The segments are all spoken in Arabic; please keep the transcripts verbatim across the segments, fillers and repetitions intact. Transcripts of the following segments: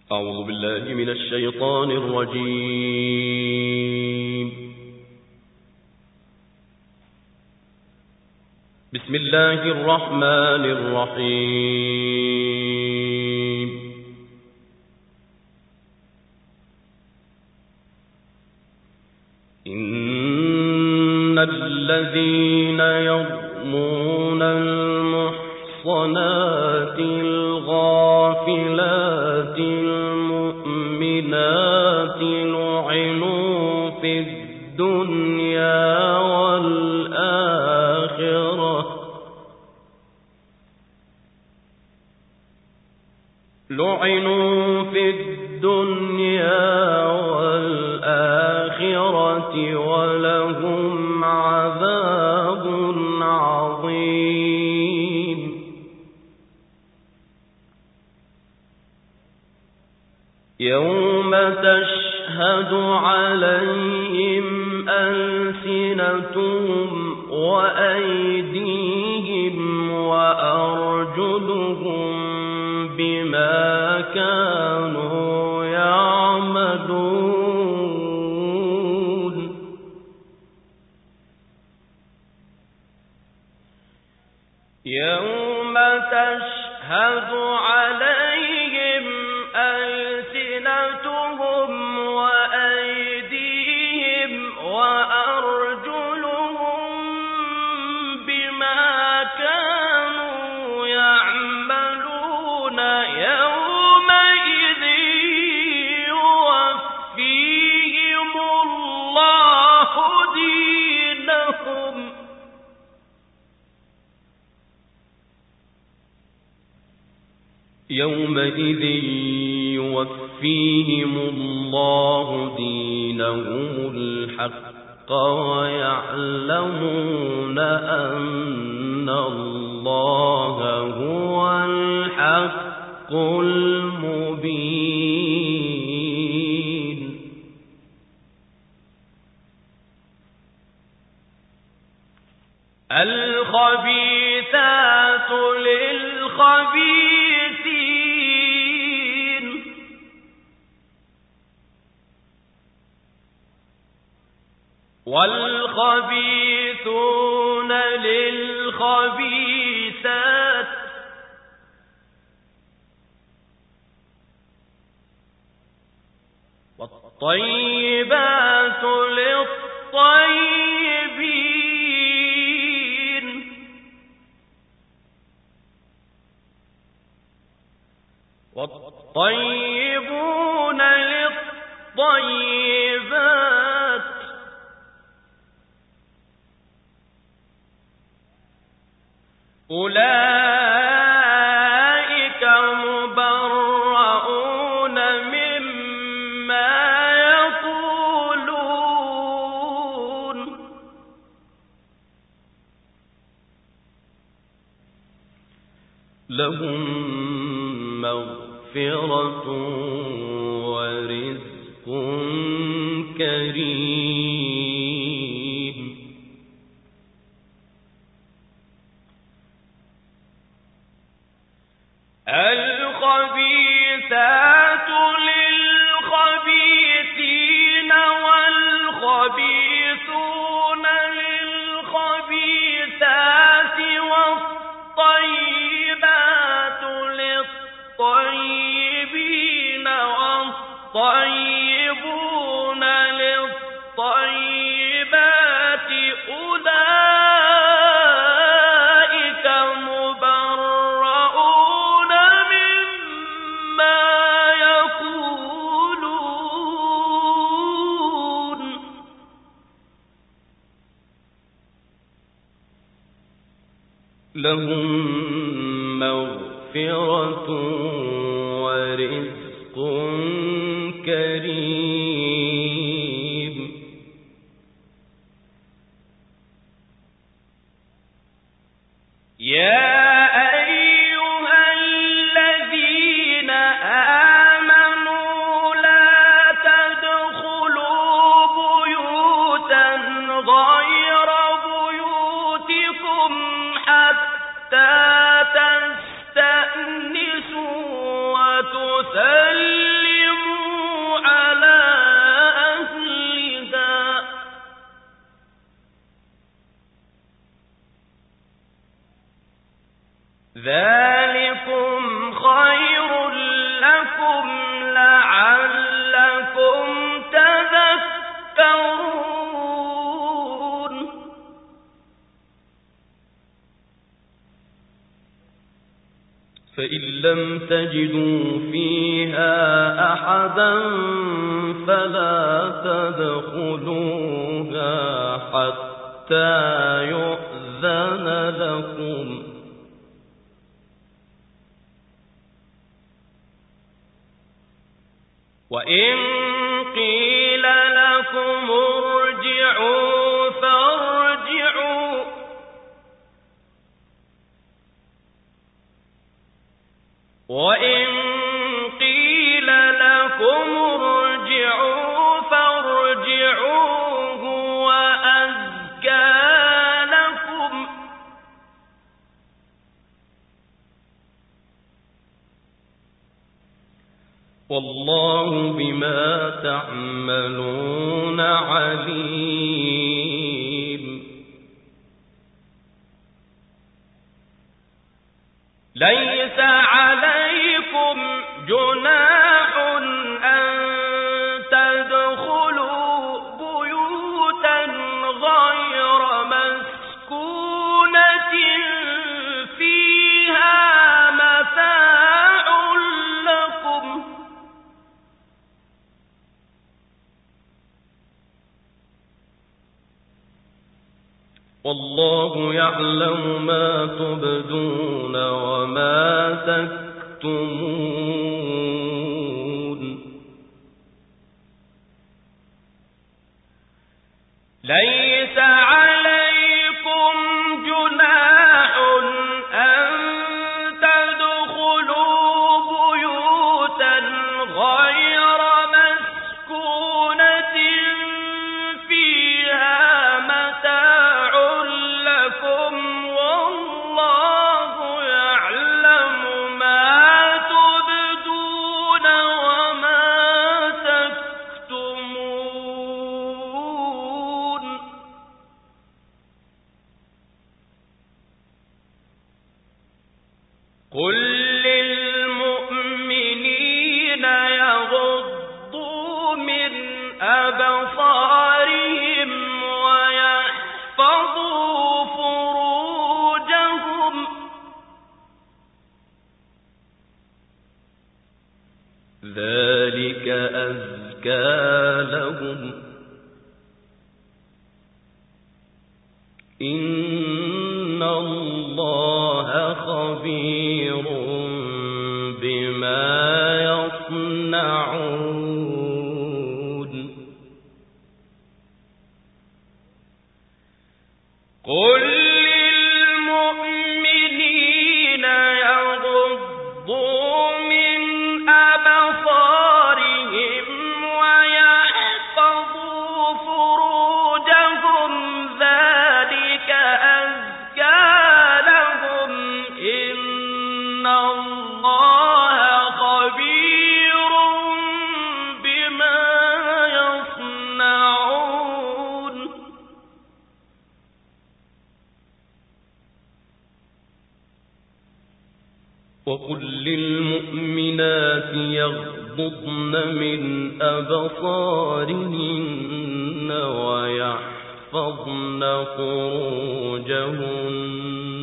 أعوذ بالله من الشيطان الرجيم. بسم الله الرحمن الرحيم. إن الذين يرمون المحصنات الغافلات المؤمنات لعنوا في الدنيا والآخرة لعنوا في الدنيا والآخرة ولهم عذاب عظيم. يوم تشهد عليهم ألسنتهم وأيديهم وأرجلهم بما كانوا يعملون. يوم تشهد عليهم ألسنتهم وأيديهم وأرجلهم بما كانوا يعملون. يومئذ يوفيهم الله دينهم يومئذ يوفيهم الله دينهم الحق ويعلمون أن الله هو الحق المبين. الخبيثات للخبيثين والخبيثون للخبيثات والطيبات للطيبين والطيبون للطيبات أولئك مبرؤون مما يقولون لهم مغفرة ورزق كريم. الخبيثات للخبيثين والخبيثون للخبيثات والطيبات للطيبين والطيبون للطيبات أولئك مبرؤون مما يقولون لهم مغفرة ورزق كريم. يا أيها الذين آمنوا لا تدخلوا بيوتا غير بيوتكم حتى تستأنسوا فإن لم تجدوا فيها أحدا فلا تدخلوها حتى يؤذن لكم وإن قيل لكم ارجعوا فارجعوا وإن قيل لكم ارجعوا فارجعوا هو أزكى لكم والله بما تعملون عليم ليس عليكم جناح أن تدخلوا بيوتا غير مسكونة فيها متاع لكم والله يعلم ما تبدون وما تكتمون ليس عليكم جناح أن تدخلوا بيوتا غير مسكونة فيها متاع لكم والله يعلم ما تبدون وما تكتمون قل للمؤمنين يغضوا من أبصارهم ويحفظوا فروجهم ذلك أزكى لهم إن الله خبير بما يصنعون قل للمؤمنين يغضوا من أبصارهم ويحفظوا فروجهم ذلك أزكى لهم إن الله خبير بما يصنعون وقل للمؤمنات يغضضن من أبصارهن ويحفظن فروجهن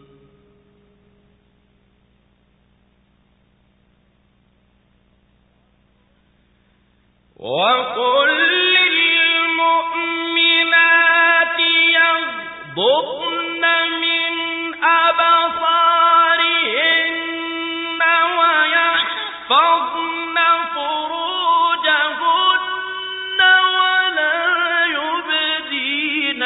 وقل للمؤمنات يغضضن من أبصارهن ويحفظن فروجهن ولا يبدين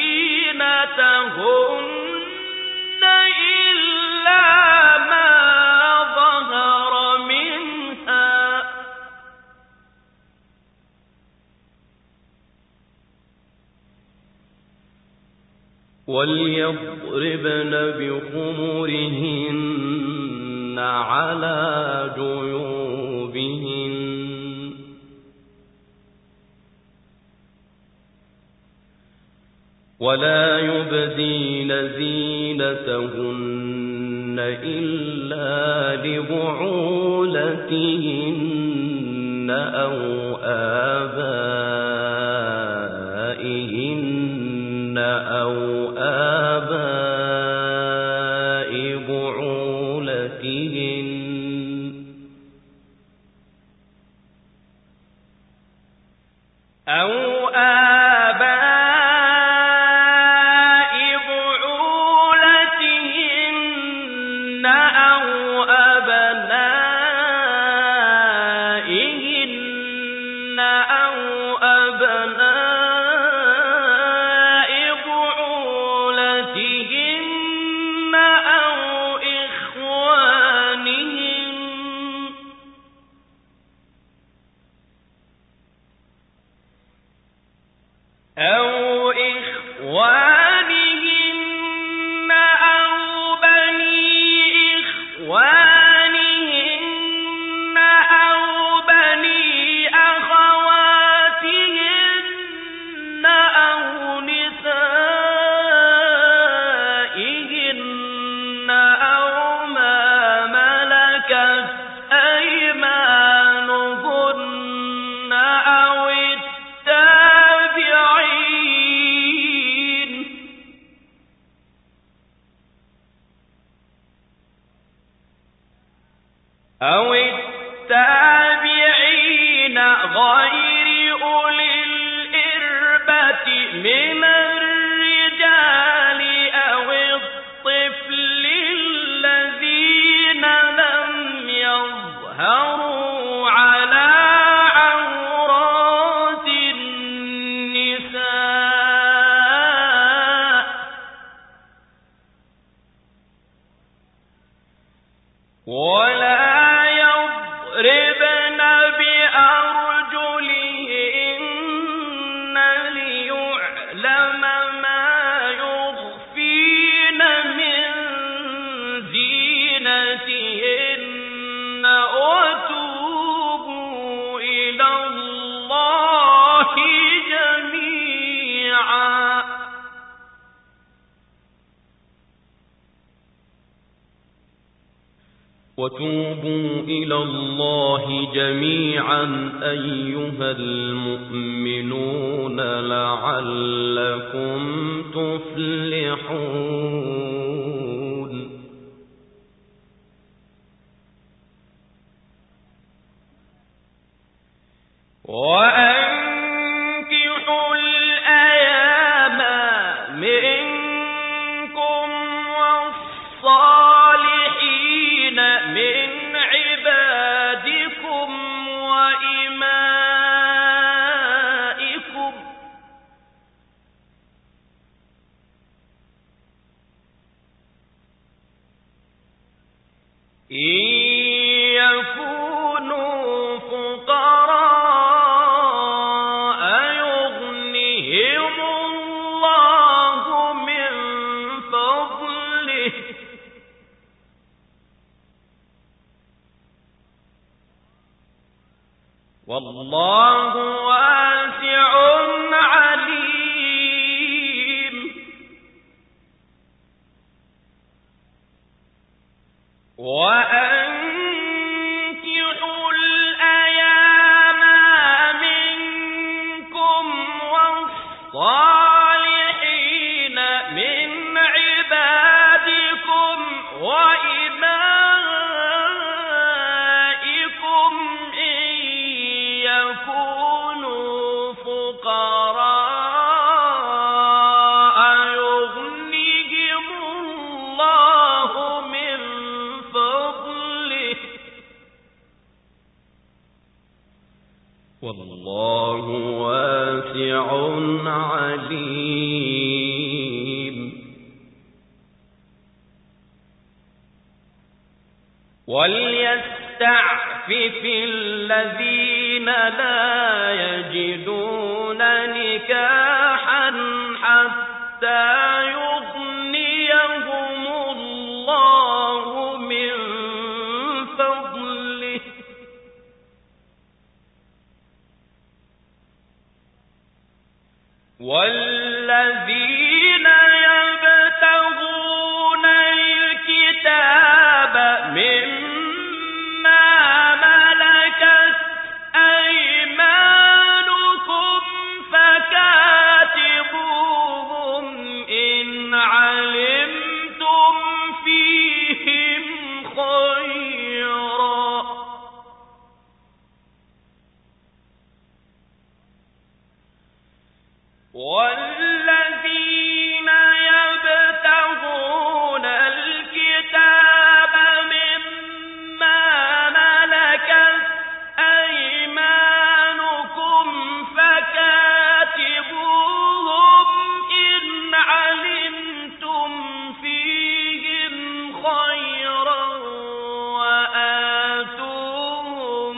زينتهن إلا ما ظهر منها وليضربن بخمرهن على جيوبهن ولا يبدين زينتهن إلا لبعولتهن أو آبائهن أو آباء بعولتهن أو آباء بعولتهن أو أبنائهن أو أبناء بعولتهن أو إخوانهن أو إخوانهن أو بني إخوانهن أو بني أخواتهن أو نسائهن أو ما ملكت أيمانهن أو التابعين أو التابعين غير أولي الإربة من الرجال أو الطفل الذين لم يظهروا على عورات النساء ولا يضربن بأرجلهن ليعلم ما يخفين من زينتهن وتوبوا إلى الله جميعا وتوبوا إلى الله جميعا أيها المؤمنون لعلكم تفلحون. وأنكحوا الأيام منكم والصالحين من عبادكم وإمائكم إن يكونوا فقراء يغنهم الله من فضله والله واسع عليم. وأنكحوا الأيام منكم والصالحين من عبادكم وإمائكم إن يكونوا فقراء يغنهم الله من فضله والله واسع عليم. وليستعفف الذين لا يجدون نكاحا حتى يغنيهم الله من فضله والذين يبتغون الكتاب مما ملكت أيمانكم فكاتبوهم إن علمتم فيهم خيرا والذين يبتغون الكتاب مما ملكت أيمانكم فكاتبوهم إن علمتم فيهم خيرا وآتوهم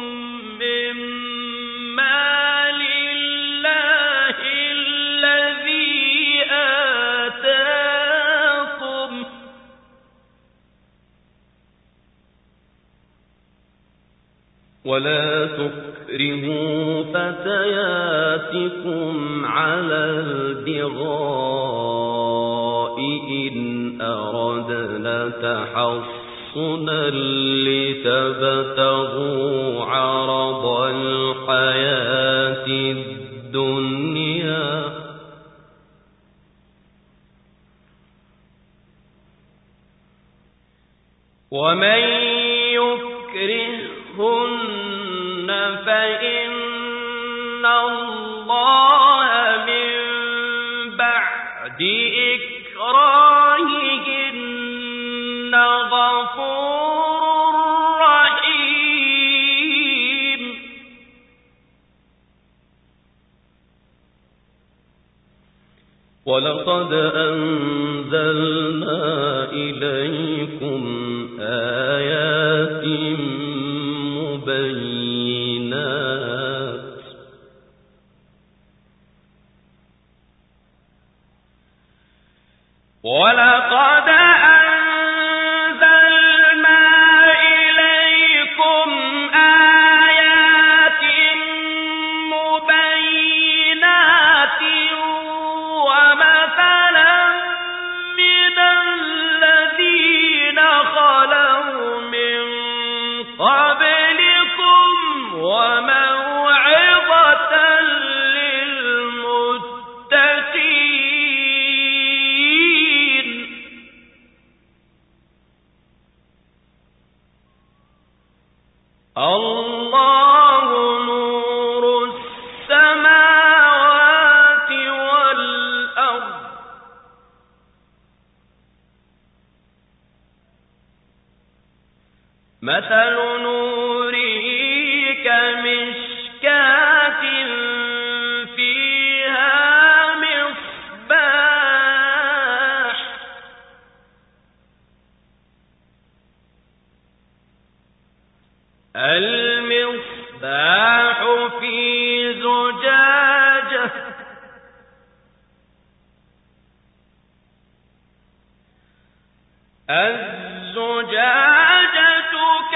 مما لله الذي آتاكم ولا تكرهوا فتياتكم على البغاء إن أردنا تحصنا لتبتغوا عرض الحياة الدنيا ومن يكرهن فإن الله من بعد إكراههن غفور رحيم ولقد أنزلنا إليكم آيات مبينات ولقد أنزلنا إليكم آيات مبينات ومثلا من الذين خلوا من قبلكم وموعظة للمتقين الله نور السماوات والأرض مثل نوره كمشكاة فيها مصباح المصباح في زجاجة الزجاجة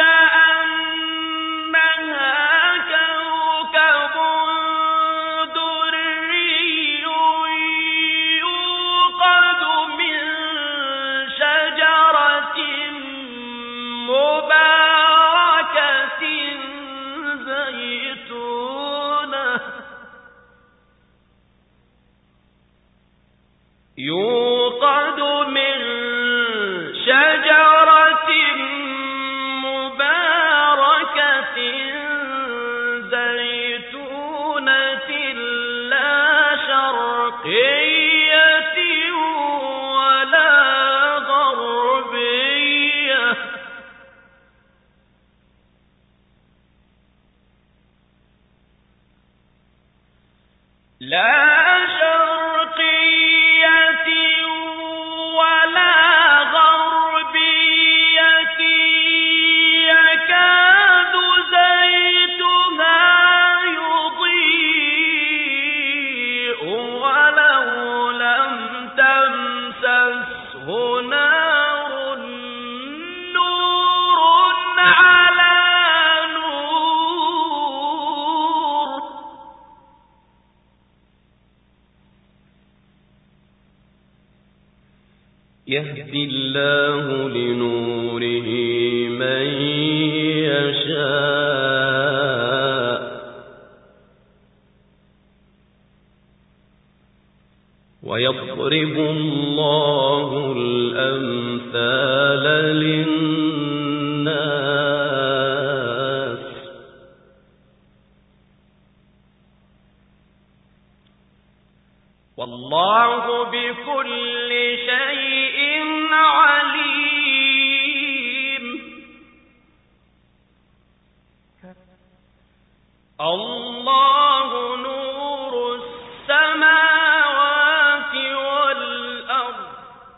كأنها كوكب دري يوقد من شجرة مباركة زيتونة يوقد من شجرة مباركة زيتونة لا شرقية ولا غربية لا شرقية ولا غربية يكاد زيتها يضيء ولو لم تمسسه نار نور على نور يهدي الله لنوره من يشاء ويضرب الله الأمثال للناس والله بكل شيء عليم. الله نور السماوات والأرض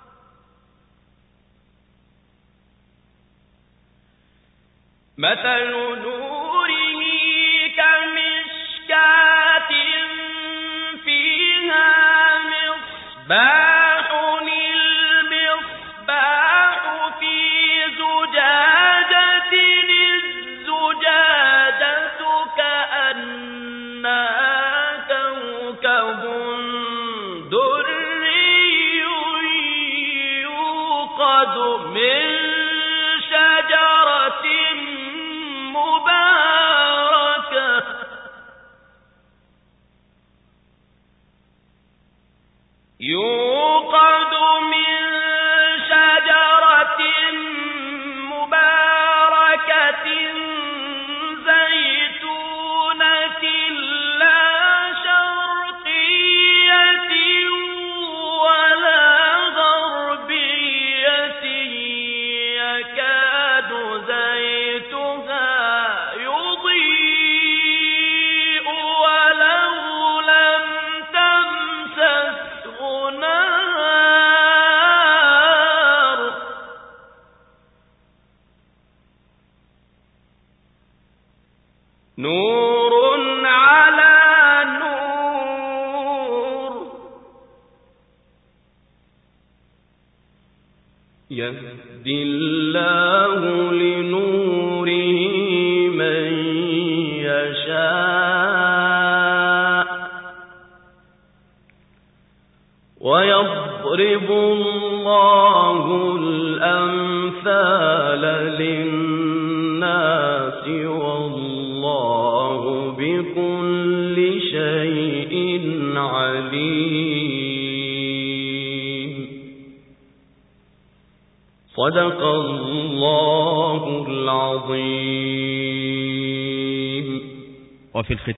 مثل نوره كمشكاة فيها مصباح المصباح في زجاجة الزجاجة كأنها كوكب دري يوقد من شجرة مباركة يوقد من شجرة مباركة زيتونة لا شرقية ولا غربية يكاد زيتها يضيء ولو لم تمسسه نار نور على نور يهدي الله لنوره من يشاء ويضرب الله الأمثال للناس والله بكل شيء عليم. صدق الله العظيم. وفي الختام